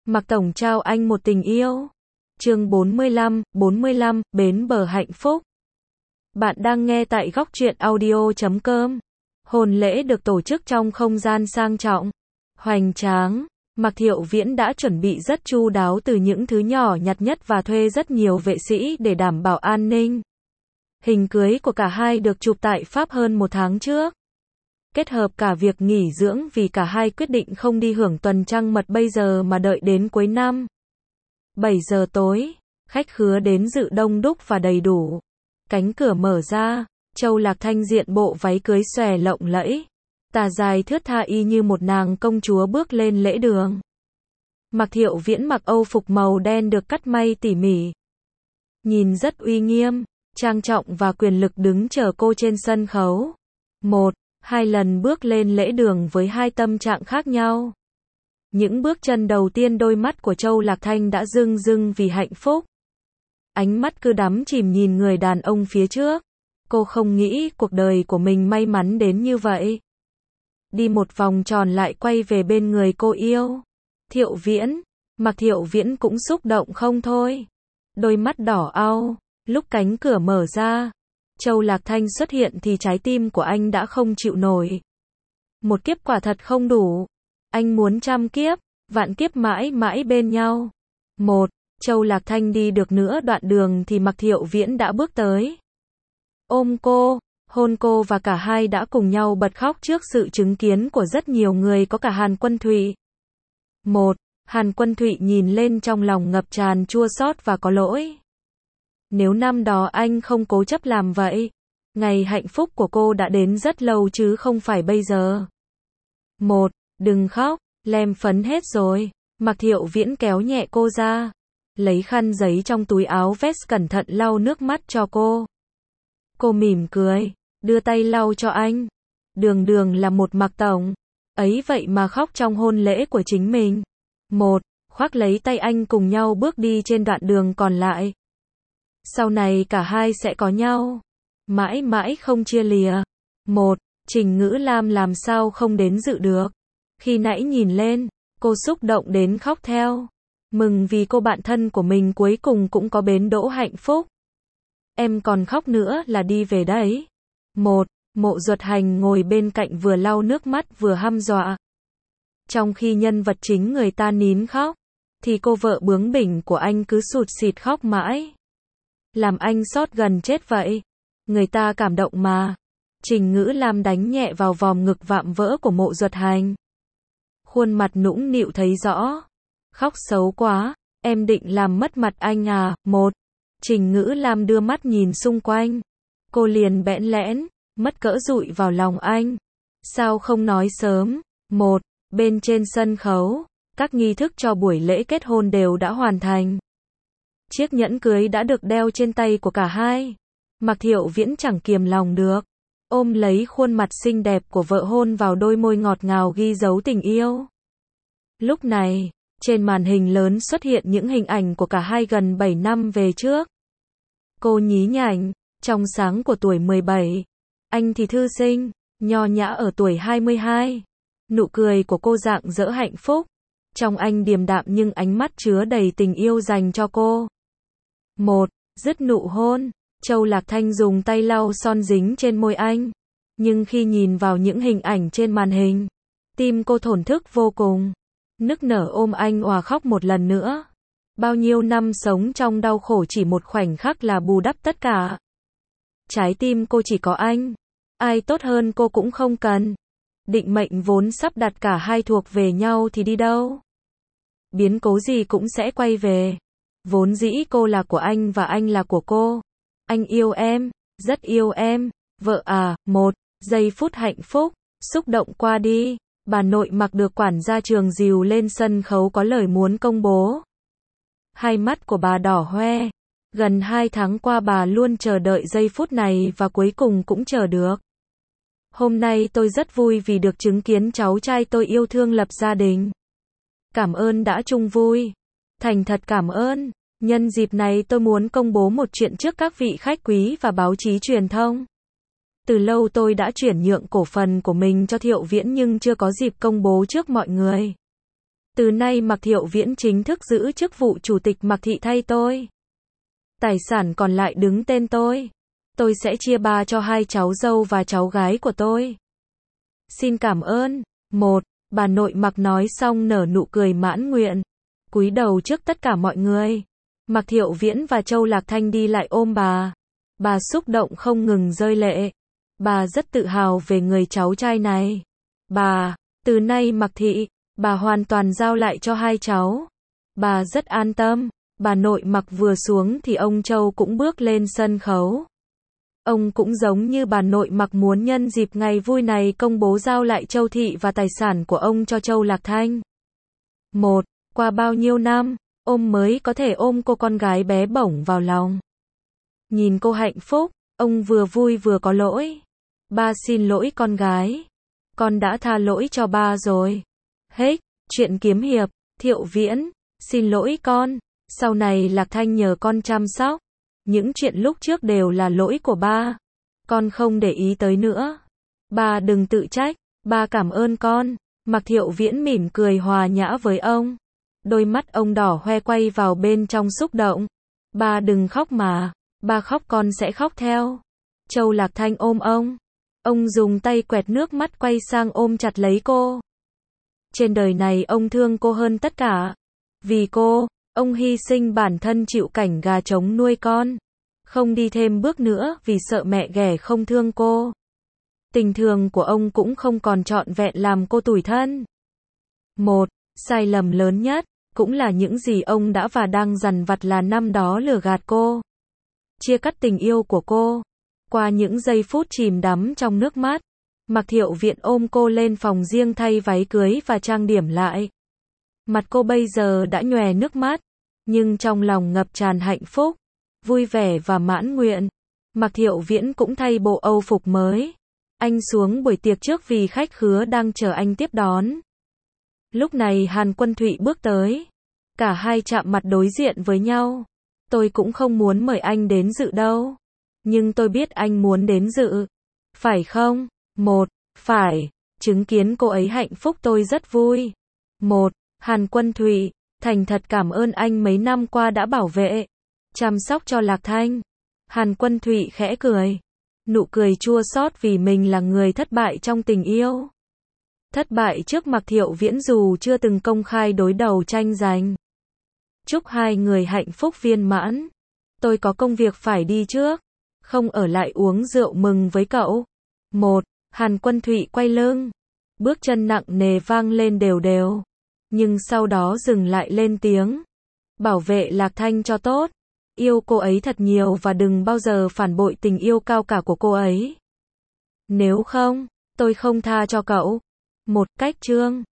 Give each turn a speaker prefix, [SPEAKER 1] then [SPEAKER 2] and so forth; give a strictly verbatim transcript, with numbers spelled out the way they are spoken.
[SPEAKER 1] Mạc Tổng trao anh một tình yêu. Chương bốn mươi lăm, bốn mươi lăm, bến bờ hạnh phúc. Bạn đang nghe tại góc truyện audio chấm com. Hôn lễ được tổ chức trong không gian sang trọng, hoành tráng. Mạc Thiệu Viễn đã chuẩn bị rất chu đáo từ những thứ nhỏ nhặt nhất và thuê rất nhiều vệ sĩ để đảm bảo an ninh. Hình cưới của cả hai được chụp tại Pháp hơn một tháng trước. Kết hợp cả việc nghỉ dưỡng vì cả hai quyết định không đi hưởng tuần trăng mật bây giờ mà đợi đến cuối năm. bảy giờ tối, khách khứa đến dự đông đúc và đầy đủ. Cánh cửa mở ra, Châu Lạc Thanh diện bộ váy cưới xòe lộng lẫy, tà dài thướt tha y như một nàng công chúa bước lên lễ đường. Mạc Thiệu Viễn mặc âu phục màu đen được cắt may tỉ mỉ, nhìn rất uy nghiêm, trang trọng và quyền lực đứng chờ cô trên sân khấu. Một, hai lần bước lên lễ đường với hai tâm trạng khác nhau. Những bước chân đầu tiên đôi mắt của Châu Lạc Thanh đã rưng rưng vì hạnh phúc. Ánh mắt cứ đắm chìm nhìn người đàn ông phía trước. Cô không nghĩ cuộc đời của mình may mắn đến như vậy. Đi một vòng tròn lại quay về bên người cô yêu. Thiệu Viễn, Mạc Thiệu Viễn cũng xúc động không thôi. Đôi mắt đỏ au, lúc cánh cửa mở ra, Châu Lạc Thanh xuất hiện thì trái tim của anh đã không chịu nổi. Một kiếp quả thật không đủ. Anh muốn trăm kiếp, vạn kiếp mãi mãi bên nhau. Một, Châu Lạc Thanh đi được nửa đoạn đường thì Mạc Thiệu Viễn đã bước tới. Ôm cô, hôn cô và cả hai đã cùng nhau bật khóc trước sự chứng kiến của rất nhiều người, có cả Hàn Quân Thụy. Một, Hàn Quân Thụy nhìn lên trong lòng ngập tràn chua xót và có lỗi. Nếu năm đó anh không cố chấp làm vậy, ngày hạnh phúc của cô đã đến rất lâu chứ không phải bây giờ. Một, đừng khóc, lem phấn hết rồi. Mạc Thiệu Viễn kéo nhẹ cô ra, lấy khăn giấy trong túi áo vest cẩn thận lau nước mắt cho cô. Cô mỉm cười, đưa tay lau cho anh. Đường đường là một Mạc Tổng, ấy vậy mà khóc trong hôn lễ của chính mình. Một, khoác lấy tay anh cùng nhau bước đi trên đoạn đường còn lại. Sau này cả hai sẽ có nhau, mãi mãi không chia lìa. Một, Trình Ngữ Lam làm sao không đến dự được. Khi nãy nhìn lên, cô xúc động đến khóc theo. Mừng vì cô bạn thân của mình cuối cùng cũng có bến đỗ hạnh phúc. Em còn khóc nữa là đi về đấy. Một, Mộ Duật Hành ngồi bên cạnh vừa lau nước mắt vừa hăm dọa. Trong khi nhân vật chính người ta nín khóc, thì cô vợ bướng bỉnh của anh cứ sụt sịt khóc mãi. Làm anh xót gần chết vậy. Người ta cảm động mà. Trình Ngữ Lam đánh nhẹ vào vòm ngực vạm vỡ của Mộ Duật Hành. Khuôn mặt nũng nịu thấy rõ. Khóc xấu quá, em định làm mất mặt anh à. Một, Trình Ngữ Lam đưa mắt nhìn xung quanh. Cô liền bẽn lẽn, mất cỡ dụi vào lòng anh. Sao không nói sớm. Một, bên trên sân khấu, các nghi thức cho buổi lễ kết hôn đều đã hoàn thành. Chiếc nhẫn cưới đã được đeo trên tay của cả hai. Mạc Thiệu Viễn chẳng kiềm lòng được, ôm lấy khuôn mặt xinh đẹp của vợ hôn vào đôi môi ngọt ngào ghi dấu tình yêu. Lúc này, trên màn hình lớn xuất hiện những hình ảnh của cả hai gần bảy năm về trước. Cô nhí nhảnh, trong sáng của tuổi mười bảy. Anh thì thư sinh, nho nhã ở tuổi hai mươi hai. Nụ cười của cô rạng rỡ hạnh phúc. Trong anh điềm đạm nhưng ánh mắt chứa đầy tình yêu dành cho cô. Một, dứt nụ hôn, Châu Lạc Thanh dùng tay lau son dính trên môi anh. Nhưng khi nhìn vào những hình ảnh trên màn hình, tim cô thổn thức vô cùng. Nức nở ôm anh òa khóc một lần nữa. Bao nhiêu năm sống trong đau khổ chỉ một khoảnh khắc là bù đắp tất cả. Trái tim cô chỉ có anh. Ai tốt hơn cô cũng không cần. Định mệnh vốn sắp đặt cả hai thuộc về nhau thì đi đâu. Biến cố gì cũng sẽ quay về. Vốn dĩ cô là của anh và anh là của cô. Anh yêu em, rất yêu em. Vợ à. Một, giây phút hạnh phúc, xúc động qua đi. Bà nội Mạc được quản gia Trường dìu lên sân khấu có lời muốn công bố. Hai mắt của bà đỏ hoe. Gần hai tháng qua bà luôn chờ đợi giây phút này và cuối cùng cũng chờ được. Hôm nay tôi rất vui vì được chứng kiến cháu trai tôi yêu thương lập gia đình. Cảm ơn đã chung vui. Thành thật cảm ơn. Nhân dịp này tôi muốn công bố một chuyện trước các vị khách quý và báo chí truyền thông. Từ lâu tôi đã chuyển nhượng cổ phần của mình cho Thiệu Viễn nhưng chưa có dịp công bố trước mọi người. Từ nay Mạc Thiệu Viễn chính thức giữ chức vụ chủ tịch Mạc Thị thay tôi. Tài sản còn lại đứng tên tôi. Tôi sẽ chia ba cho hai cháu dâu và cháu gái của tôi. Xin cảm ơn. Một, bà nội Mạc nói xong nở nụ cười mãn nguyện. Cúi đầu trước tất cả mọi người. Mạc Thiệu Viễn và Châu Lạc Thanh đi lại ôm bà. Bà xúc động không ngừng rơi lệ. Bà rất tự hào về người cháu trai này. Bà, từ nay Mạc Thị, bà hoàn toàn giao lại cho hai cháu. Bà rất an tâm. Bà nội Mạc vừa xuống thì ông Châu cũng bước lên sân khấu. Ông cũng giống như bà nội Mạc muốn nhân dịp ngày vui này công bố giao lại Châu Thị và tài sản của ông cho Châu Lạc Thanh. Một, qua bao nhiêu năm, ông mới có thể ôm cô con gái bé bỏng vào lòng. Nhìn cô hạnh phúc, ông vừa vui vừa có lỗi. Ba xin lỗi con gái. Con đã tha lỗi cho ba rồi. Hết, chuyện kiếm hiệp, Thiệu Viễn, xin lỗi con. Sau này Lạc Thanh nhờ con chăm sóc. Những chuyện lúc trước đều là lỗi của ba. Con không để ý tới nữa. Ba đừng tự trách. Ba cảm ơn con. Mạc Thiệu Viễn mỉm cười hòa nhã với ông. Đôi mắt ông đỏ hoe quay vào bên trong xúc động. Ba đừng khóc mà. Ba khóc con sẽ khóc theo. Châu Lạc Thanh ôm ông. Ông dùng tay quẹt nước mắt quay sang ôm chặt lấy cô. Trên đời này ông thương cô hơn tất cả. Vì cô, ông hy sinh bản thân chịu cảnh gà trống nuôi con. Không đi thêm bước nữa vì sợ mẹ ghẻ không thương cô. Tình thương của ông cũng không còn trọn vẹn làm cô tủi thân. Một, sai lầm lớn nhất, cũng là những gì ông đã và đang dằn vặt là năm đó lừa gạt cô. Chia cắt tình yêu của cô. Qua những giây phút chìm đắm trong nước mắt, Mạc Thiệu Viễn ôm cô lên phòng riêng thay váy cưới và trang điểm lại. Mặt cô bây giờ đã nhòe nước mắt, nhưng trong lòng ngập tràn hạnh phúc, vui vẻ và mãn nguyện. Mạc Thiệu Viễn cũng thay bộ âu phục mới. Anh xuống buổi tiệc trước vì khách khứa đang chờ anh tiếp đón. Lúc này Hàn Quân Thụy bước tới. Cả hai chạm mặt đối diện với nhau. Tôi cũng không muốn mời anh đến dự đâu. Nhưng tôi biết anh muốn đến dự. Phải không? Một, phải. Chứng kiến cô ấy hạnh phúc tôi rất vui. Một, Hàn Quân Thụy, thành thật cảm ơn anh mấy năm qua đã bảo vệ, chăm sóc cho Lạc Thanh. Hàn Quân Thụy khẽ cười. Nụ cười chua xót vì mình là người thất bại trong tình yêu. Thất bại trước Mạc Thiệu Viễn dù chưa từng công khai đối đầu tranh giành. Chúc hai người hạnh phúc viên mãn. Tôi có công việc phải đi trước. Không ở lại uống rượu mừng với cậu. Một, Hàn Quân Thụy quay lưng. Bước chân nặng nề vang lên đều đều. Nhưng sau đó dừng lại lên tiếng. Bảo vệ Lạc Thanh cho tốt. Yêu cô ấy thật nhiều và đừng bao giờ phản bội tình yêu cao cả của cô ấy. Nếu không, tôi không tha cho cậu. Một cách chương.